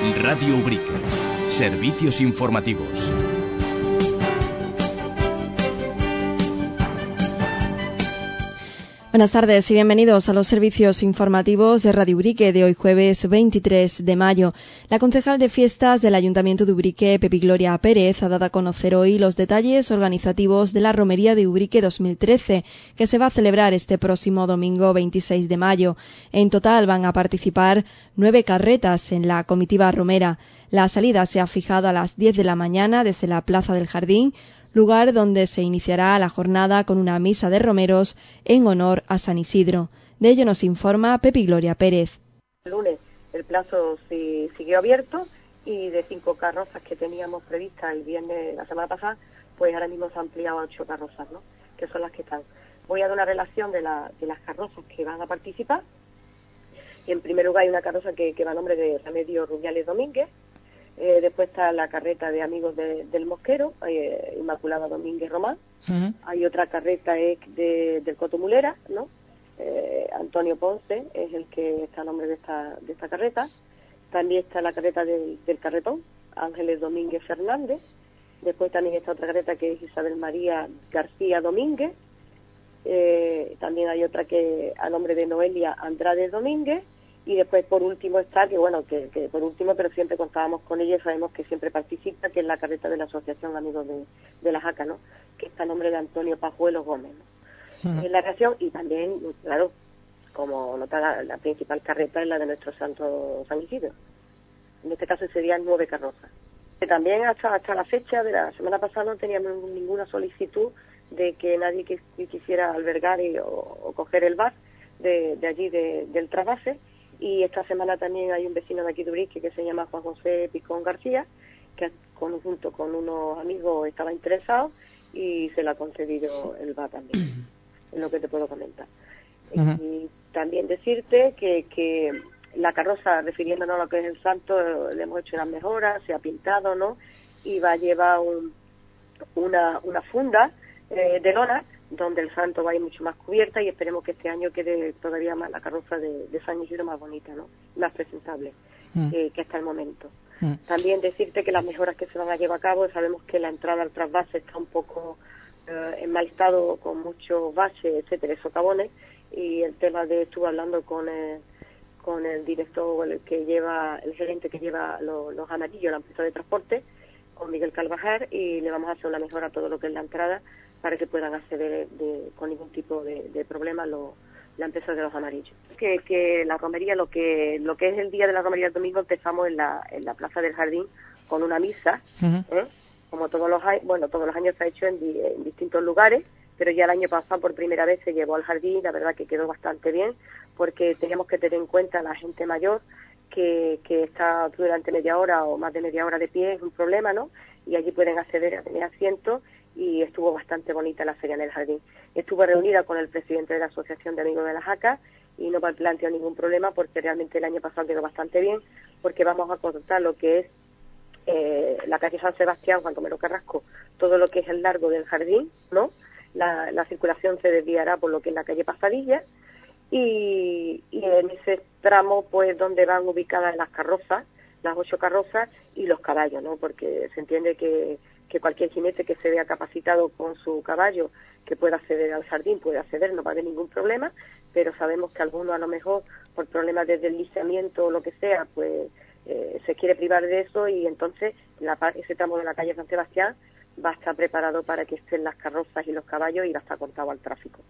Radio Ubrique. Servicios informativos. Buenas tardes y bienvenidos a los servicios informativos de Radio Ubrique de hoy jueves 23 de mayo. La concejal de fiestas del Ayuntamiento de Ubrique, Pepi Gloria Pérez, ha dado a conocer hoy los detalles organizativos de la Romería de Ubrique 2013, que se va a celebrar este próximo domingo 26 de mayo. En total van a participar 9 carretas en la comitiva romera. La salida se ha fijado a las 10 de la mañana desde la Plaza del Jardín, lugar donde se iniciará la jornada con una misa de romeros en honor a San Isidro. De ello nos informa Pepi Gloria Pérez. El lunes el plazo siguió abierto y de 5 carrozas que teníamos previstas el viernes la semana pasada, pues ahora mismo se ha ampliado a 8 carrozas, ¿no? Que son las que están. Voy a dar una relación de las carrozas que van a participar. En primer lugar hay una carroza que va a nombre de Remedios Rubiales Domínguez. Después está la carreta de Amigos del Mosquero, Inmaculada Domínguez Román. Uh-huh. Hay otra carreta del Cotomulera, ¿no? Antonio Ponce es el que está a nombre de esta carreta. También está la carreta del Carretón, Ángeles Domínguez Fernández. Después también está otra carreta que es Isabel María García Domínguez. También hay otra que a nombre de Noelia Andrade Domínguez. Y después, por último, está, que por último, pero siempre contábamos con ella y sabemos que siempre participa, que es la carreta de la Asociación Amigos de la Jaca, ¿no? Que está a nombre de Antonio Pajuelo Gómez, ¿no? Uh-huh. En la reacción, y también, claro, como nota, la principal carreta es la de nuestro santo San Isidro. En este caso serían 9 carrozas. También hasta la fecha de la semana pasada no teníamos ninguna solicitud de que nadie quisiera albergar o coger el bar de allí del trasvase. Y esta semana también hay un vecino de aquí de Ubrique que se llama Juan José Picón García, que junto con unos amigos estaba interesado y se le ha concedido el bar también, es lo que te puedo comentar. Uh-huh. Y también decirte que la carroza, refiriéndonos a lo que es el santo, le hemos hecho unas mejoras, se ha pintado, ¿no? Y va a llevar una funda de lona, donde el santo va a ir mucho más cubierta y esperemos que este año quede todavía más la carroza de San Isidro más bonita, ¿no? Más presentable que hasta el momento. También decirte que las mejoras que se van a llevar a cabo, sabemos que la entrada al trasvase está un poco en mal estado, con muchos baches, etcétera, socavones, y el tema estuve hablando con el director, el gerente que lleva los amarillos, la empresa de transporte, con Miguel Calvajar, y le vamos a hacer una mejora a todo lo que es la entrada para que puedan acceder con ningún tipo de problema la empresa de los amarillos. Que la romería, lo que es el día de la romería el domingo, empezamos en la Plaza del Jardín con una misa, uh-huh. Como todos los años se ha hecho en distintos lugares, pero ya el año pasado por primera vez se llevó al jardín, la verdad que quedó bastante bien, porque teníamos que tener en cuenta a la gente mayor que está durante media hora o más de media hora de pie, es un problema, ¿no? Y allí pueden acceder a tener asientos, y estuvo bastante bonita la feria en el jardín. Estuve reunida con el presidente de la Asociación de Amigos de la Jaca y no me planteó ningún problema, porque realmente el año pasado quedó bastante bien, porque vamos a cortar lo que es la calle San Sebastián, Juan Romero Carrasco, todo lo que es el largo del jardín, ¿no? La circulación se desviará por lo que es la calle Pasadilla, y en ese tramo, pues, donde van ubicadas las carrozas, las 8 carrozas y los caballos, ¿no? Porque se entiende que cualquier jinete que se vea capacitado con su caballo, que pueda acceder al jardín, puede acceder, no va a haber ningún problema, pero sabemos que algunos a lo mejor por problemas de deslizamiento o lo que sea, pues se quiere privar de eso, y entonces ese tramo de la calle San Sebastián va a estar preparado para que estén las carrozas y los caballos y va a estar cortado al tráfico.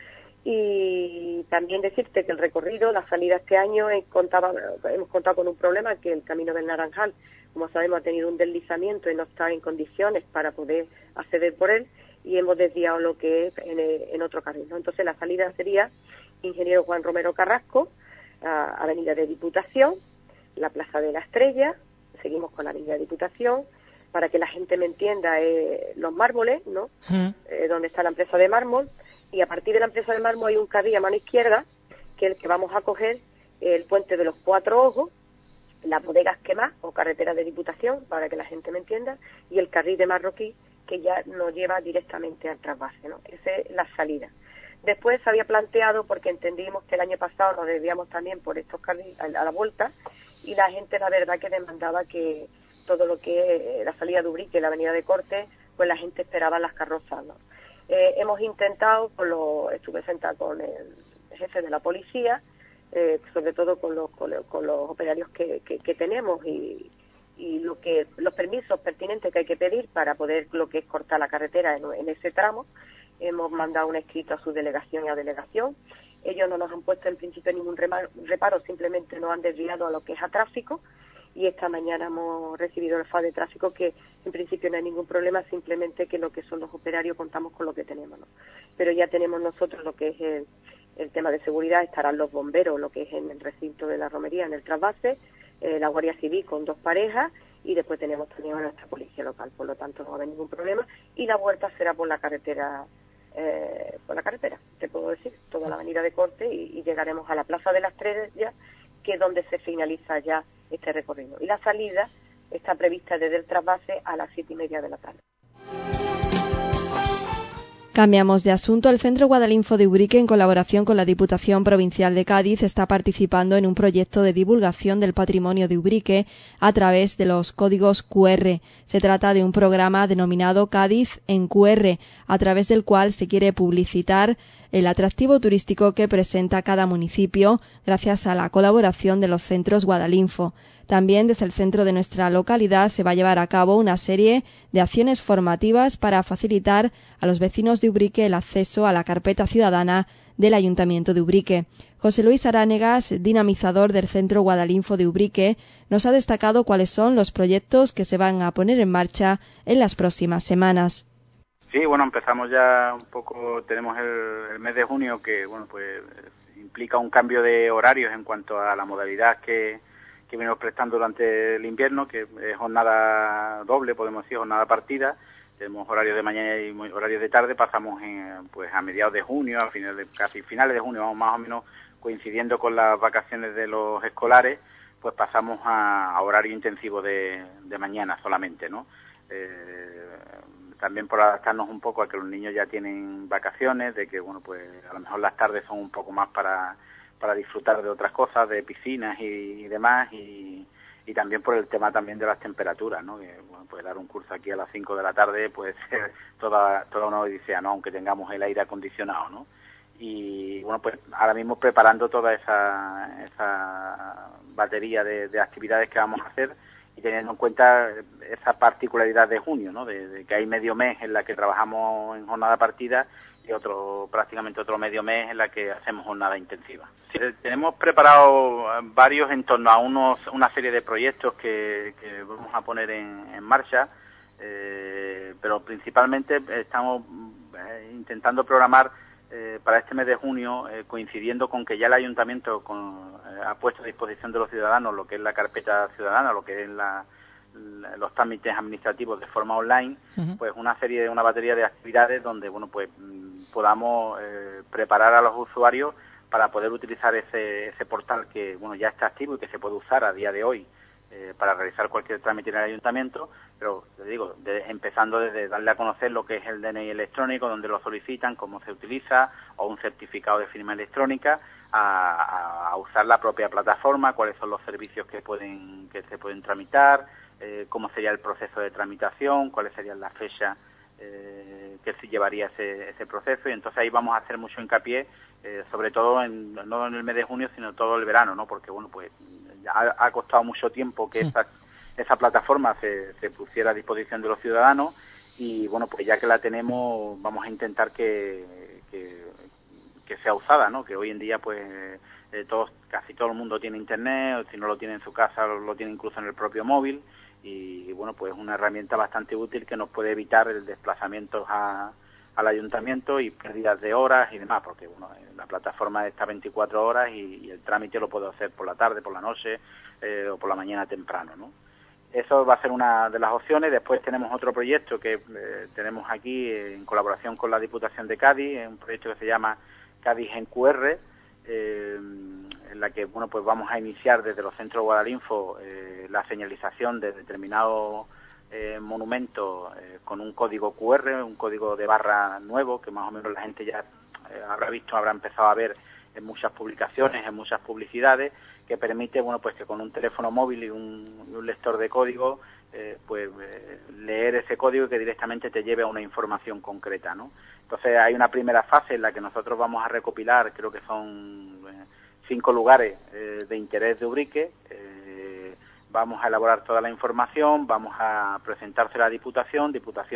Y también decirte que el recorrido, la salida este año, hemos contado con un problema, que el Camino del Naranjal, como sabemos, ha tenido un deslizamiento y no está en condiciones para poder acceder por él, y hemos desviado lo que es en otro carril, ¿no? Entonces la salida sería Ingeniero Juan Romero Carrasco, Avenida de Diputación, la Plaza de la Estrella, seguimos con la Avenida de Diputación, para que la gente me entienda, Los Mármoles, ¿no? Donde está la empresa de mármol, y a partir de la empresa de mármol hay un carril a mano izquierda, que es el que vamos a coger, el Puente de los Cuatro Ojos, las bodegas Quemás o carretera de Diputación, para que la gente me entienda, y el carril de Marroquí, que ya nos lleva directamente al trasvase, ¿no? Esa es la salida. Después se había planteado, porque entendimos que el año pasado nos desviamos también por estos carriles a la vuelta, y la gente, la verdad, que demandaba que todo lo que es la salida de Ubrique, la avenida de Corte, pues la gente esperaba las carrozas, ¿no? Hemos intentado, estuve sentada con el jefe de la policía, sobre todo con los operarios que tenemos y los permisos pertinentes que hay que pedir para poder lo que es cortar la carretera en ese tramo. Hemos mandado un escrito a su delegación y a delegación. Ellos no nos han puesto en principio ningún reparo, simplemente nos han desviado a lo que es a tráfico, y esta mañana hemos recibido el FA de tráfico, que en principio no hay ningún problema, simplemente que lo que son los operarios contamos con lo que tenemos, ¿no? Pero ya tenemos nosotros lo que es el tema de seguridad, estarán los bomberos, lo que es en el recinto de la romería, en el trasvase, la Guardia Civil con 2 parejas, y después tenemos también a nuestra policía local, por lo tanto no va a haber ningún problema, y la vuelta será por la carretera, te puedo decir, toda la avenida de Corte, y llegaremos a la Plaza de las Estrellas, que es donde se finaliza ya este recorrido. Y la salida está prevista desde el trasvase a las 7:30 de la tarde. Cambiamos de asunto. El Centro Guadalinfo de Ubrique, en colaboración con la Diputación Provincial de Cádiz, está participando en un proyecto de divulgación del patrimonio de Ubrique a través de los códigos QR. Se trata de un programa denominado Cádiz en QR, a través del cual se quiere publicitar el atractivo turístico que presenta cada municipio gracias a la colaboración de los centros Guadalinfo. También desde el centro de nuestra localidad se va a llevar a cabo una serie de acciones formativas para facilitar a los vecinos de Ubrique el acceso a la carpeta ciudadana del Ayuntamiento de Ubrique. José Luis Aránegas, dinamizador del Centro Guadalinfo de Ubrique, nos ha destacado cuáles son los proyectos que se van a poner en marcha en las próximas semanas. Sí, bueno, empezamos ya un poco, tenemos el mes de junio que, bueno, pues implica un cambio de horarios en cuanto a la modalidad que venimos prestando durante el invierno, que es jornada doble, podemos decir, jornada partida. Tenemos horarios de mañana y horarios de tarde, pasamos pues a mediados de junio, casi finales de junio, vamos más o menos coincidiendo con las vacaciones de los escolares, pues pasamos a horario intensivo de mañana solamente, ¿no? También por adaptarnos un poco a que los niños ya tienen vacaciones, de que, bueno, pues a lo mejor las tardes son un poco más para disfrutar de otras cosas, de piscinas y demás, y también por el tema también de las temperaturas, ¿no? Que, bueno, pues dar un curso aquí a las 5 de la tarde puede ser toda una odisea, ¿no? Aunque tengamos el aire acondicionado, ¿no? Y bueno, pues ahora mismo preparando toda esa batería de actividades que vamos a hacer, y teniendo en cuenta esa particularidad de junio, ¿no? De que hay medio mes en la que trabajamos en jornada partida y prácticamente otro medio mes en la que hacemos jornada intensiva. Sí, tenemos preparado varios en torno a una serie de proyectos que vamos a poner en marcha, pero principalmente estamos intentando programar para este mes de junio, coincidiendo con que ya el Ayuntamiento ha puesto a disposición de los ciudadanos lo que es la carpeta ciudadana, lo que es los trámites administrativos de forma online, pues una batería de actividades donde, bueno, pues podamos preparar a los usuarios para poder utilizar ese portal que, bueno, ya está activo y que se puede usar a día de hoy para realizar cualquier trámite en el ayuntamiento, pero te digo, empezando desde darle a conocer lo que es el DNI electrónico, donde lo solicitan, cómo se utiliza, o un certificado de firma electrónica, a usar la propia plataforma, cuáles son los servicios que se pueden tramitar, cómo sería el proceso de tramitación, cuáles serían las fechas que se llevaría ese proceso, y entonces ahí vamos a hacer mucho hincapié, sobre todo no en el mes de junio, sino todo el verano, ¿no? Porque, bueno, pues ha costado mucho tiempo que esa plataforma se pusiera a disposición de los ciudadanos, y, bueno, pues ya que la tenemos, vamos a intentar que sea usada, ¿no? Que hoy en día, pues, casi todo el mundo tiene internet, o si no lo tiene en su casa, lo tiene incluso en el propio móvil, y bueno, pues es una herramienta bastante útil que nos puede evitar el desplazamiento al ayuntamiento y pérdidas de horas y demás, porque, bueno, la plataforma está 24 horas y el trámite lo puedo hacer por la tarde, por la noche o por la mañana temprano, ¿no? Eso va a ser una de las opciones. Después tenemos otro proyecto que tenemos aquí en colaboración con la Diputación de Cádiz, un proyecto que se llama Cádiz en QR, en la que, bueno, pues vamos a iniciar desde los centros Guadalinfo la señalización de determinados monumentos con un código QR, un código de barra nuevo, que más o menos la gente ya habrá empezado a ver en muchas publicaciones, en muchas publicidades, que permite, bueno, pues que con un teléfono móvil y un lector de código, leer ese código y que directamente te lleve a una información concreta, ¿no? Entonces hay una primera fase en la que nosotros vamos a recopilar, creo que son 5 lugares de interés de Ubrique. Vamos a elaborar toda la información, vamos a presentársela a Diputación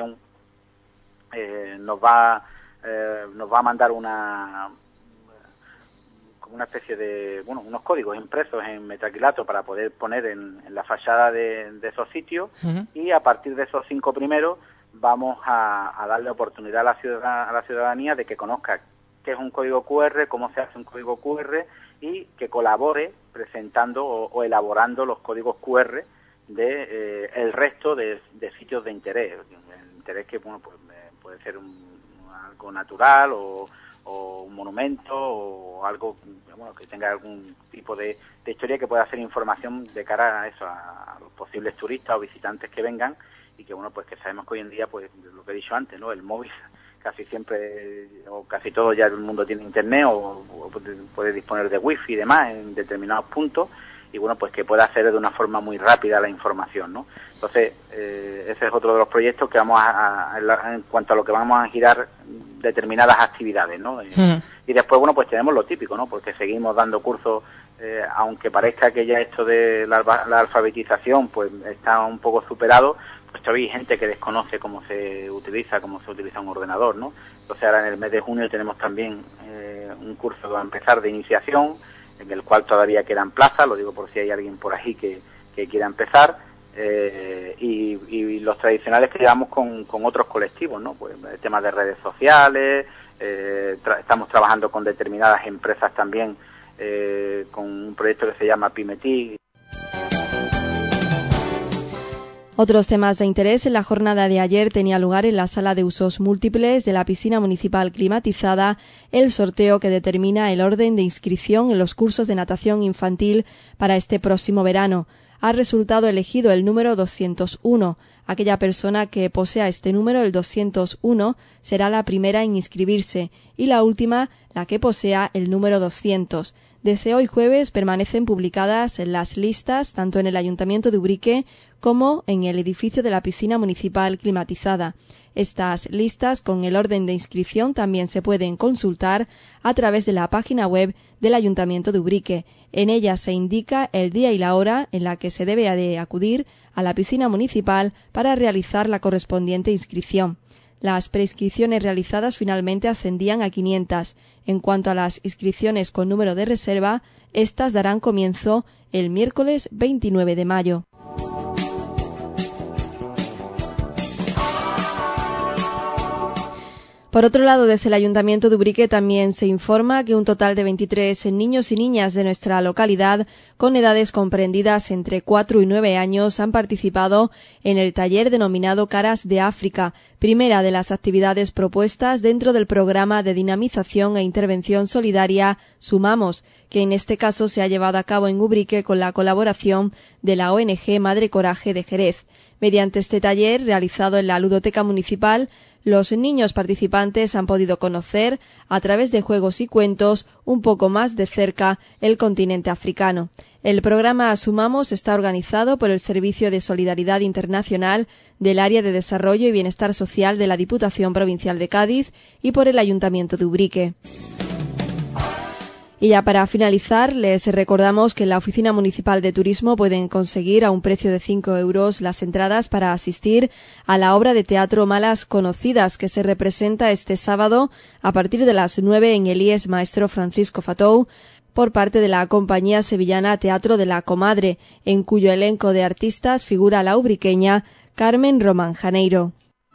nos va a mandar una especie de, unos códigos impresos en metacrilato para poder poner en la fachada de esos sitios. Uh-huh. Y a partir de esos 5 primeros vamos a darle oportunidad a la ciudadanía de que conozca qué es un código QR, cómo se hace un código QR y que colabore presentando o elaborando los códigos QR de el resto de sitios de interés. El interés que puede ser algo natural o un monumento o algo que tenga algún tipo de historia que pueda ser información de cara a eso, a los posibles turistas o visitantes que vengan y que que sabemos que hoy en día, pues lo que he dicho antes, ¿no? El móvil casi siempre o casi todo ya el mundo tiene internet o puede disponer de wifi y demás en determinados puntos y pues que pueda hacer de una forma muy rápida la información, ¿no? Entonces ese es otro de los proyectos que vamos en cuanto a lo que vamos a girar determinadas actividades, ¿no? Y después pues tenemos lo típico, ¿no? Porque seguimos dando cursos, aunque parezca que ya esto de la alfabetización pues está un poco superado, pues todavía hay gente que desconoce cómo se utiliza un ordenador, ¿no? Entonces ahora en el mes de junio tenemos también un curso que va a empezar de iniciación, en el cual todavía quedan plazas, lo digo por si hay alguien por ahí que quiera empezar, y los tradicionales que llevamos con otros colectivos, ¿no? Pues el tema de redes sociales, estamos trabajando con determinadas empresas también, con un proyecto que se llama PymeTIC. Otros temas de interés en la jornada de ayer tenía lugar en la sala de usos múltiples de la piscina municipal climatizada el sorteo que determina el orden de inscripción en los cursos de natación infantil para este próximo verano. Ha resultado elegido el número 201. Aquella persona que posea este número, el 201, será la primera en inscribirse y la última la que posea el número 200. Desde hoy jueves permanecen publicadas las listas tanto en el Ayuntamiento de Ubrique como en el edificio de la piscina municipal climatizada. Estas listas con el orden de inscripción también se pueden consultar a través de la página web del Ayuntamiento de Ubrique. En ella se indica el día y la hora en la que se debe de acudir a la piscina municipal para realizar la correspondiente inscripción. Las preinscripciones realizadas finalmente ascendían a 500. En cuanto a las inscripciones con número de reserva, estas darán comienzo el miércoles 29 de mayo. Por otro lado, desde el Ayuntamiento de Ubrique también se informa que un total de 23 niños y niñas de nuestra localidad con edades comprendidas entre 4 y 9 años han participado en el taller denominado Caras de África, primera de las actividades propuestas dentro del programa de dinamización e intervención solidaria Sumamos, que en este caso se ha llevado a cabo en Ubrique con la colaboración de la ONG Madre Coraje de Jerez. Mediante este taller, realizado en la Ludoteca Municipal, los niños participantes han podido conocer, a través de juegos y cuentos, un poco más de cerca el continente africano. El programa Sumamos está organizado por el Servicio de Solidaridad Internacional del Área de Desarrollo y Bienestar Social de la Diputación Provincial de Cádiz y por el Ayuntamiento de Ubrique. Y ya para finalizar, les recordamos que en la Oficina Municipal de Turismo pueden conseguir a un precio de 5 euros las entradas para asistir a la obra de teatro Malas Conocidas, que se representa este sábado a partir de las 9 en el IES Maestro Francisco Fatou, por parte de la compañía sevillana Teatro de la Comadre, en cuyo elenco de artistas figura la ubriqueña Carmen Román Janeiro.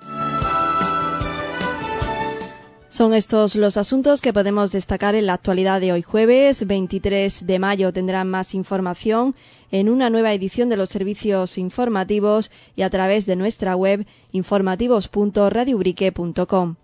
Son estos los asuntos que podemos destacar en la actualidad de hoy jueves 23 de mayo. Tendrán más información en una nueva edición de los servicios informativos y a través de nuestra web informativos.radioubrique.com.